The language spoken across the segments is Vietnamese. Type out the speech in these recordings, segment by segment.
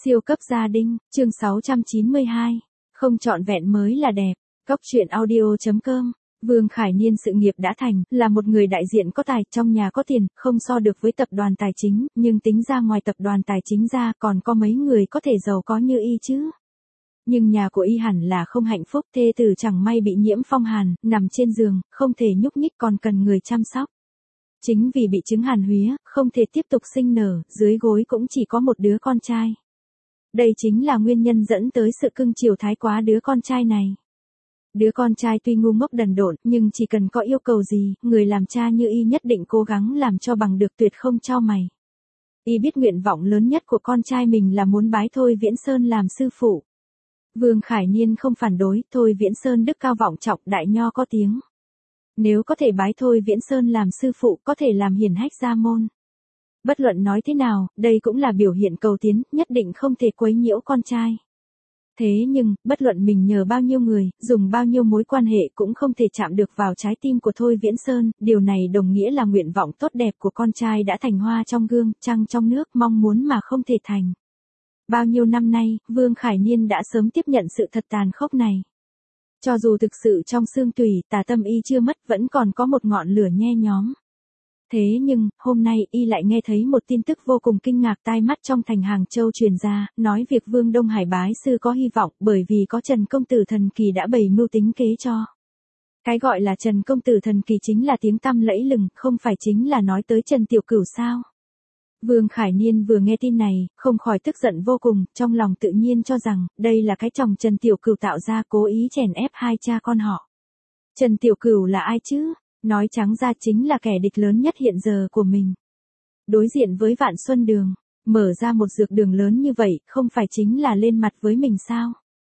Siêu cấp gia đình, chương 692. Không trọn vẹn mới là đẹp. Cóc truyện audio.com. Vương Khải Niên sự nghiệp đã thành, là một người đại diện có tài, trong nhà có tiền, không so được với tập đoàn tài chính, nhưng tính ra ngoài tập đoàn tài chính ra còn có mấy người có thể giàu có như y chứ. Nhưng nhà của y hẳn là không hạnh phúc, thê tử chẳng may bị nhiễm phong hàn, nằm trên giường, không thể nhúc nhích còn cần người chăm sóc. Chính vì bị chứng hàn húy, không thể tiếp tục sinh nở, dưới gối cũng chỉ có một đứa con trai. Đây chính là nguyên nhân dẫn tới sự cưng chiều thái quá đứa con trai này. Đứa con trai tuy ngu ngốc đần độn, nhưng chỉ cần có yêu cầu gì, người làm cha như y nhất định cố gắng làm cho bằng được, tuyệt không chau mày. Y biết nguyện vọng lớn nhất của con trai mình là muốn bái Thôi Viễn Sơn làm sư phụ. Vương Khải Niên không phản đối, Thôi Viễn Sơn đức cao vọng trọng, đại nho có tiếng. Nếu có thể bái Thôi Viễn Sơn làm sư phụ, có thể làm hiển hách gia môn. Bất luận nói thế nào, đây cũng là biểu hiện cầu tiến, nhất định không thể quấy nhiễu con trai. Thế nhưng, bất luận mình nhờ bao nhiêu người, dùng bao nhiêu mối quan hệ cũng không thể chạm được vào trái tim của Thôi Viễn Sơn, điều này đồng nghĩa là nguyện vọng tốt đẹp của con trai đã thành hoa trong gương, trăng trong nước, mong muốn mà không thể thành. Bao nhiêu năm nay, Vương Khải Niên đã sớm tiếp nhận sự thật tàn khốc này. Cho dù thực sự trong xương tủy, tà tâm y chưa mất, vẫn còn có một ngọn lửa nhe nhóm. Thế nhưng, hôm nay, y lại nghe thấy một tin tức vô cùng kinh ngạc tai mắt trong thành Hàng Châu truyền ra, nói việc Vương Đông Hải bái sư có hy vọng, bởi vì có Trần Công Tử thần kỳ đã bày mưu tính kế cho. Cái gọi là Trần Công Tử thần kỳ chính là tiếng tăm lẫy lừng, không phải chính là nói tới Trần Tiểu Cửu sao? Vương Khải Niên vừa nghe tin này, không khỏi tức giận vô cùng, trong lòng tự nhiên cho rằng, đây là cái chồng Trần Tiểu Cửu tạo ra, cố ý chèn ép hai cha con họ. Trần Tiểu Cửu là ai chứ? Nói trắng ra chính là kẻ địch lớn nhất hiện giờ của mình. Đối diện với Vạn Xuân Đường, mở ra một dược đường lớn như vậy, không phải chính là lên mặt với mình sao?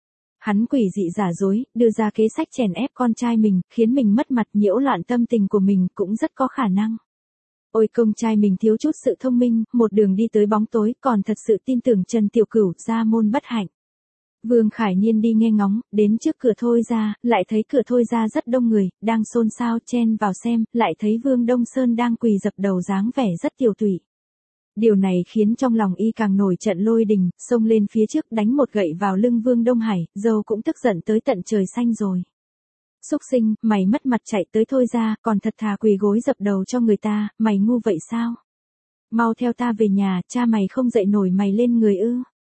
Hắn quỷ dị giả dối, đưa ra kế sách chèn ép con trai mình, khiến mình mất mặt, nhiễu loạn tâm tình của mình, cũng rất có khả năng. Ôi công trai mình thiếu chút sự thông minh, một đường đi tới bóng tối, còn thật sự tin tưởng Trần Tiểu Cửu, gia môn bất hạnh. Vương Khải Niên đi nghe ngóng, đến trước cửa Thôi ra, lại thấy cửa Thôi ra rất đông người, đang xôn xao chen vào xem, lại thấy Vương Đông Sơn đang quỳ dập đầu dáng vẻ rất tiều tụy. Điều này khiến trong lòng y càng nổi trận lôi đình, xông lên phía trước đánh một gậy vào lưng Vương Đông Hải, dâu cũng tức giận tới tận trời xanh rồi. Xúc sinh, mày mất mặt chạy tới Thôi ra, còn thật thà quỳ gối dập đầu cho người ta, mày ngu vậy sao? Mau theo ta về nhà, cha mày không dậy nổi mày lên người ư?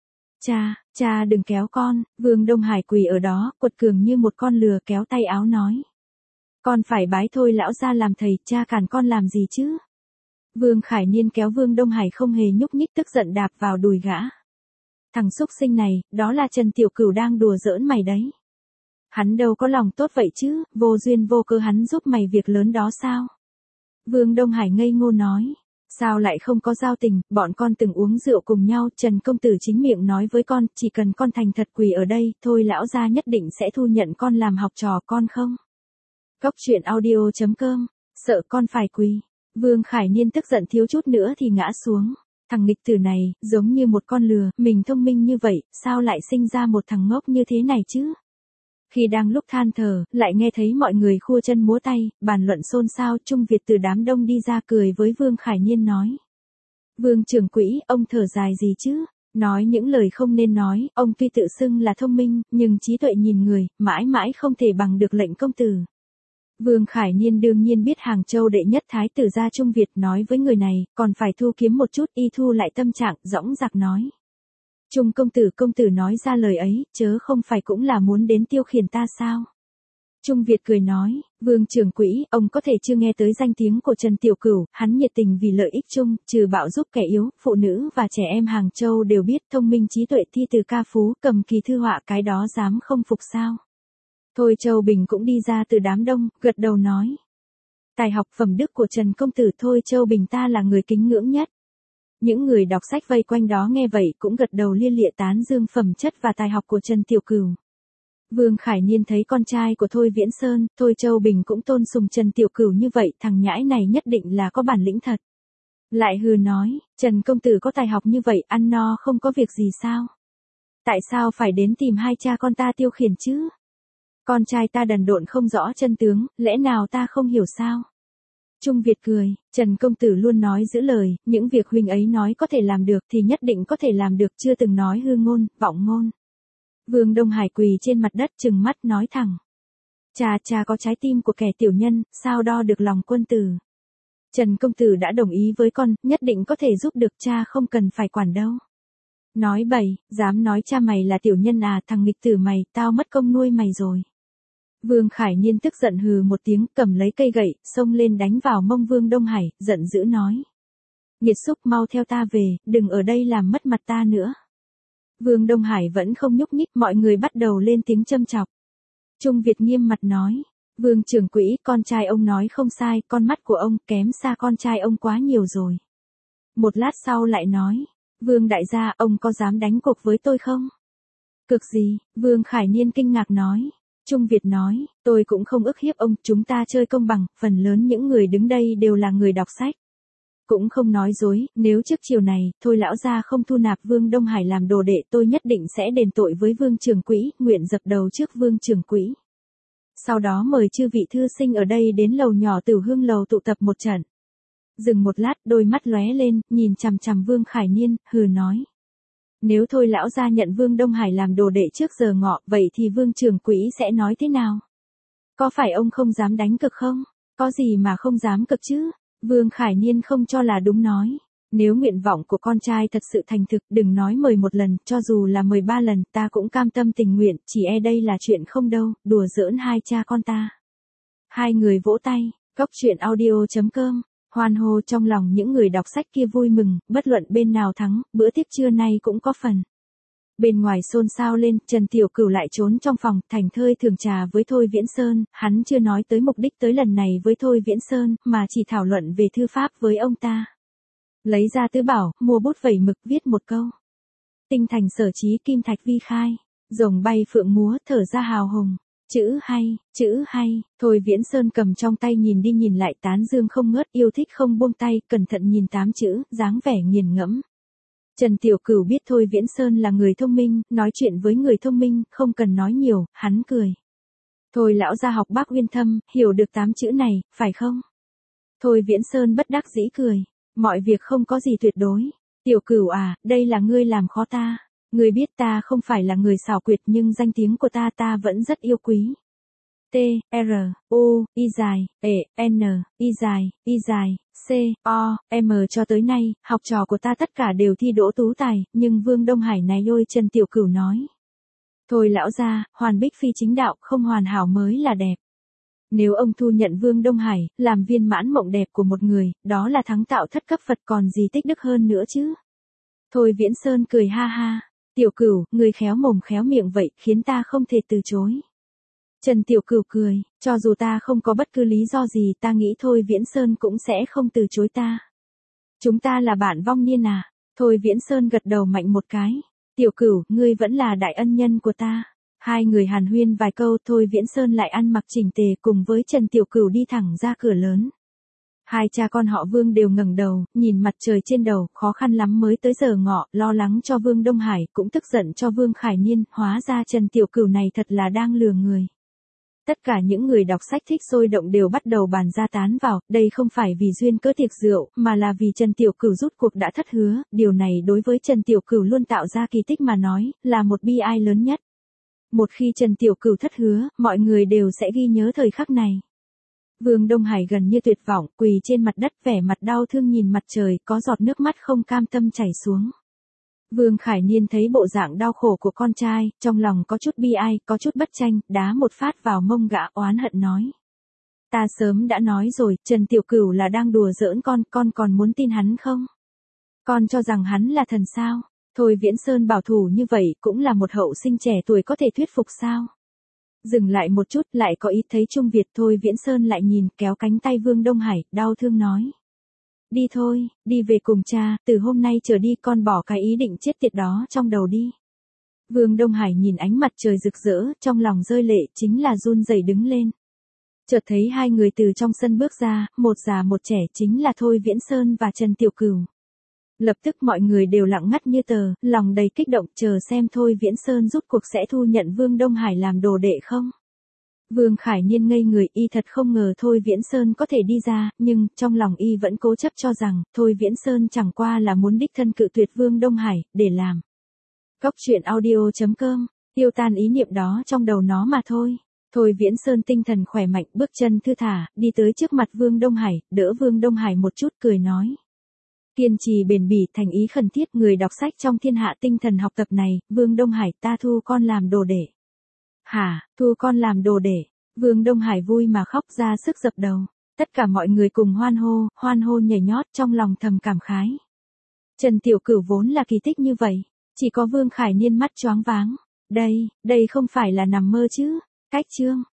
Cha đừng kéo con, Vương Đông Hải quỳ ở đó, quật cường như một con lừa, kéo tay áo nói. Con phải bái Thôi lão gia làm thầy, cha cản con làm gì chứ? Vương Khải Niên kéo Vương Đông Hải không hề nhúc nhích, tức giận đạp vào đùi gã. Thằng xúc sinh này, đó là Trần Tiểu Cửu đang đùa giỡn mày đấy. Hắn đâu có lòng tốt vậy chứ, vô duyên vô cớ hắn giúp mày việc lớn đó sao? Vương Đông Hải ngây ngô nói. Sao lại không có giao tình, bọn con từng uống rượu cùng nhau, Trần Công Tử chính miệng nói với con, chỉ cần con thành thật quỳ ở đây, thôi lão gia nhất định sẽ thu nhận con làm học trò, con không? Cóc truyện audio.com, sợ con phải quỳ. Vương Khải Niên tức giận thiếu chút nữa thì ngã xuống. Thằng nghịch tử này, giống như một con lừa, mình thông minh như vậy, sao lại sinh ra một thằng ngốc như thế này chứ? Khi đang lúc than thở, lại nghe thấy mọi người khua chân múa tay, bàn luận xôn xao, Trung Việt từ đám đông đi ra cười với Vương Khải Niên nói. Vương trưởng quỹ, ông thở dài gì chứ? Nói những lời không nên nói, ông tuy tự xưng là thông minh, nhưng trí tuệ nhìn người, mãi mãi không thể bằng được lệnh công tử. Vương Khải Niên đương nhiên biết Hàng Châu đệ nhất thái tử gia Trung Việt nói với người này, còn phải thu kiếm một chút, y thu lại tâm trạng, dõng dạc nói. Trung công tử nói ra lời ấy, chớ không phải cũng là muốn đến tiêu khiển ta sao? Trung Việt cười nói, Vương trưởng quỹ, ông có thể chưa nghe tới danh tiếng của Trần Tiểu Cửu, hắn nhiệt tình vì lợi ích chung, trừ bạo giúp kẻ yếu, phụ nữ và trẻ em Hàng Châu đều biết, thông minh trí tuệ, thi từ ca phú, cầm kỳ thư họa, cái đó dám không phục sao? Thôi Châu Bình cũng đi ra từ đám đông, gật đầu nói. Tài học phẩm đức của Trần Công Tử Thôi Châu Bình ta là người kính ngưỡng nhất. Những người đọc sách vây quanh đó nghe vậy cũng gật đầu lia lịa tán dương phẩm chất và tài học của Trần Tiểu Cửu. Vương Khải Niên thấy con trai của Thôi Viễn Sơn, Thôi Châu Bình cũng tôn sùng Trần Tiểu Cửu như vậy, thằng nhãi này nhất định là có bản lĩnh thật. Lại hừ nói, Trần Công Tử có tài học như vậy, ăn no không có việc gì sao? Tại sao phải đến tìm hai cha con ta tiêu khiển chứ? Con trai ta đần độn không rõ chân tướng, lẽ nào ta không hiểu sao? Trung Việt cười, Trần công tử luôn nói giữ lời, những việc huynh ấy nói có thể làm được thì nhất định có thể làm được, chưa từng nói hư ngôn, vọng ngôn. Vương Đông Hải quỳ trên mặt đất trừng mắt nói thẳng. Cha có trái tim của kẻ tiểu nhân, sao đo được lòng quân tử. Trần công tử đã đồng ý với con, nhất định có thể giúp được, cha không cần phải quản đâu. Nói bậy, dám nói cha mày là tiểu nhân à, thằng nghịch tử mày, tao mất công nuôi mày rồi. Vương Khải Niên tức giận hừ một tiếng, cầm lấy cây gậy, xông lên đánh vào mông Vương Đông Hải, giận dữ nói. Nghiệt xúc, mau theo ta về, đừng ở đây làm mất mặt ta nữa. Vương Đông Hải vẫn không nhúc nhích, mọi người bắt đầu lên tiếng châm chọc. Trung Việt nghiêm mặt nói. Vương trưởng quỹ, con trai ông nói không sai, con mắt của ông kém xa con trai ông quá nhiều rồi. Một lát sau lại nói. Vương đại gia, ông có dám đánh cuộc với tôi không? Cực gì? Vương Khải Niên kinh ngạc nói. Trung Việt nói, tôi cũng không ức hiếp ông, chúng ta chơi công bằng, phần lớn những người đứng đây đều là người đọc sách. Cũng không nói dối, nếu trước chiều này, thôi lão gia không thu nạp Vương Đông Hải làm đồ đệ, tôi nhất định sẽ đền tội với Vương trưởng quỹ, nguyện dập đầu trước Vương trưởng quỹ. Sau đó mời chư vị thư sinh ở đây đến lầu nhỏ Tử Hương lầu tụ tập một trận. Dừng một lát, đôi mắt lóe lên, nhìn chằm chằm Vương Khải Niên, hừ nói. Nếu thôi lão gia nhận Vương Đông Hải làm đồ đệ trước giờ ngọ, vậy thì Vương trưởng quỹ sẽ nói thế nào? Có phải ông không dám đánh cực không? Có gì mà không dám cực chứ? Vương Khải Niên không cho là đúng nói. Nếu nguyện vọng của con trai thật sự thành thực, đừng nói mời một lần, cho dù là 13 lần, ta cũng cam tâm tình nguyện, chỉ e đây là chuyện không đâu, đùa giỡn hai cha con ta. Hai người vỗ tay, Cóc Truyện Audio.com. Hoan hô trong lòng những người đọc sách kia vui mừng, bất luận bên nào thắng, bữa tiệc trưa nay cũng có phần. Bên ngoài xôn xao lên, Trần Tiểu Cửu lại trốn trong phòng, thành thơi thường trà với Thôi Viễn Sơn, hắn chưa nói tới mục đích tới lần này với Thôi Viễn Sơn, mà chỉ thảo luận về thư pháp với ông ta. Lấy ra tứ bảo, mua bút vẩy mực viết một câu. Tinh thành sở trí kim thạch vi khai, rồng bay phượng múa thở ra hào hùng. Chữ hay, Thôi Viễn Sơn cầm trong tay nhìn đi nhìn lại tán dương không ngớt, yêu thích không buông tay, cẩn thận nhìn 8 chữ, dáng vẻ nghiền ngẫm. Trần Tiểu Cửu biết Thôi Viễn Sơn là người thông minh, nói chuyện với người thông minh, không cần nói nhiều, hắn cười. Thôi lão gia học Bác Uyên Thâm, hiểu được 8 chữ này, phải không? Thôi Viễn Sơn bất đắc dĩ cười. Mọi việc không có gì tuyệt đối. Tiểu Cửu à, đây là ngươi làm khó ta. Ngươi biết ta không phải là người xảo quyệt nhưng danh tiếng của ta vẫn rất yêu quý. T, R, U, I dài, E, N, I dài, C, O, M cho tới nay, học trò của ta tất cả đều thi đỗ tú tài, nhưng Vương Đông Hải này ôi, Trần Tiểu Cửu nói. Thôi lão gia, hoàn bích phi chính đạo, không hoàn hảo mới là đẹp. Nếu ông thu nhận Vương Đông Hải, làm viên mãn mộng đẹp của một người, đó là thắng tạo thất cấp Phật còn gì tích đức hơn nữa chứ. Thôi Viễn Sơn cười ha ha. Tiểu Cửu, người khéo mồm khéo miệng vậy, khiến ta không thể từ chối. Trần Tiểu Cửu cười, cho dù ta không có bất cứ lý do gì, ta nghĩ Thôi Viễn Sơn cũng sẽ không từ chối ta. Chúng ta là bạn vong niên à? Thôi Viễn Sơn gật đầu mạnh một cái. Tiểu Cửu, ngươi vẫn là đại ân nhân của ta. Hai người hàn huyên vài câu, Thôi Viễn Sơn lại ăn mặc chỉnh tề cùng với Trần Tiểu Cửu đi thẳng ra cửa lớn. Hai cha con họ Vương đều ngẩng đầu, nhìn mặt trời trên đầu, khó khăn lắm mới tới giờ ngọ, lo lắng cho Vương Đông Hải, cũng tức giận cho Vương Khải Niên, hóa ra Trần Tiểu Cửu này thật là đang lừa người. Tất cả những người đọc sách thích sôi động đều bắt đầu bàn ra tán vào, đây không phải vì duyên cớ tiệc rượu, mà là vì Trần Tiểu Cửu rút cuộc đã thất hứa, điều này đối với Trần Tiểu Cửu luôn tạo ra kỳ tích mà nói, là một bi ai lớn nhất. Một khi Trần Tiểu Cửu thất hứa, mọi người đều sẽ ghi nhớ thời khắc này. Vương Đông Hải gần như tuyệt vọng, quỳ trên mặt đất vẻ mặt đau thương nhìn mặt trời, có giọt nước mắt không cam tâm chảy xuống. Vương Khải Niên thấy bộ dạng đau khổ của con trai, trong lòng có chút bi ai, có chút bất tranh, đá một phát vào mông gã oán hận nói. Ta sớm đã nói rồi, Trần Tiểu Cửu là đang đùa giỡn con còn muốn tin hắn không? Con cho rằng hắn là thần sao? Thôi Viễn Sơn bảo thủ như vậy cũng là một hậu sinh trẻ tuổi có thể thuyết phục sao? Dừng lại một chút, lại có ý thấy Trung Việt. Thôi Viễn Sơn lại nhìn, kéo cánh tay Vương Đông Hải, đau thương nói. Đi thôi, đi về cùng cha, từ hôm nay trở đi con bỏ cái ý định chết tiệt đó trong đầu đi. Vương Đông Hải nhìn ánh mặt trời rực rỡ, trong lòng rơi lệ, chính là run rẩy đứng lên. Chợt thấy hai người từ trong sân bước ra, một già một trẻ, chính là Thôi Viễn Sơn và Trần Tiểu Cửu. Lập tức mọi người đều lặng ngắt như tờ, lòng đầy kích động, chờ xem Thôi Viễn Sơn rút cuộc sẽ thu nhận Vương Đông Hải làm đồ đệ không. Vương Khải Niên ngây người, y thật không ngờ Thôi Viễn Sơn có thể đi ra, nhưng trong lòng y vẫn cố chấp cho rằng Thôi Viễn Sơn chẳng qua là muốn đích thân cự tuyệt Vương Đông Hải để làm. Cốc truyện audio.com, tiêu tan ý niệm đó trong đầu nó mà thôi. Thôi Viễn Sơn tinh thần khỏe mạnh, bước chân thư thả, đi tới trước mặt Vương Đông Hải, đỡ Vương Đông Hải một chút cười nói. Kiên trì bền bỉ, thành ý khẩn thiết, người đọc sách trong thiên hạ tinh thần học tập này, Vương Đông Hải, ta thu con làm đồ đệ. Hả, thu con làm đồ đệ? Vương Đông Hải vui mà khóc ra sức dập đầu. Tất cả mọi người cùng hoan hô nhảy nhót, trong lòng thầm cảm khái. Trần Tiểu Cửu vốn là kỳ tích như vậy, chỉ có Vương Khải Niên mắt choáng váng. Đây không phải là nằm mơ chứ? Cách chương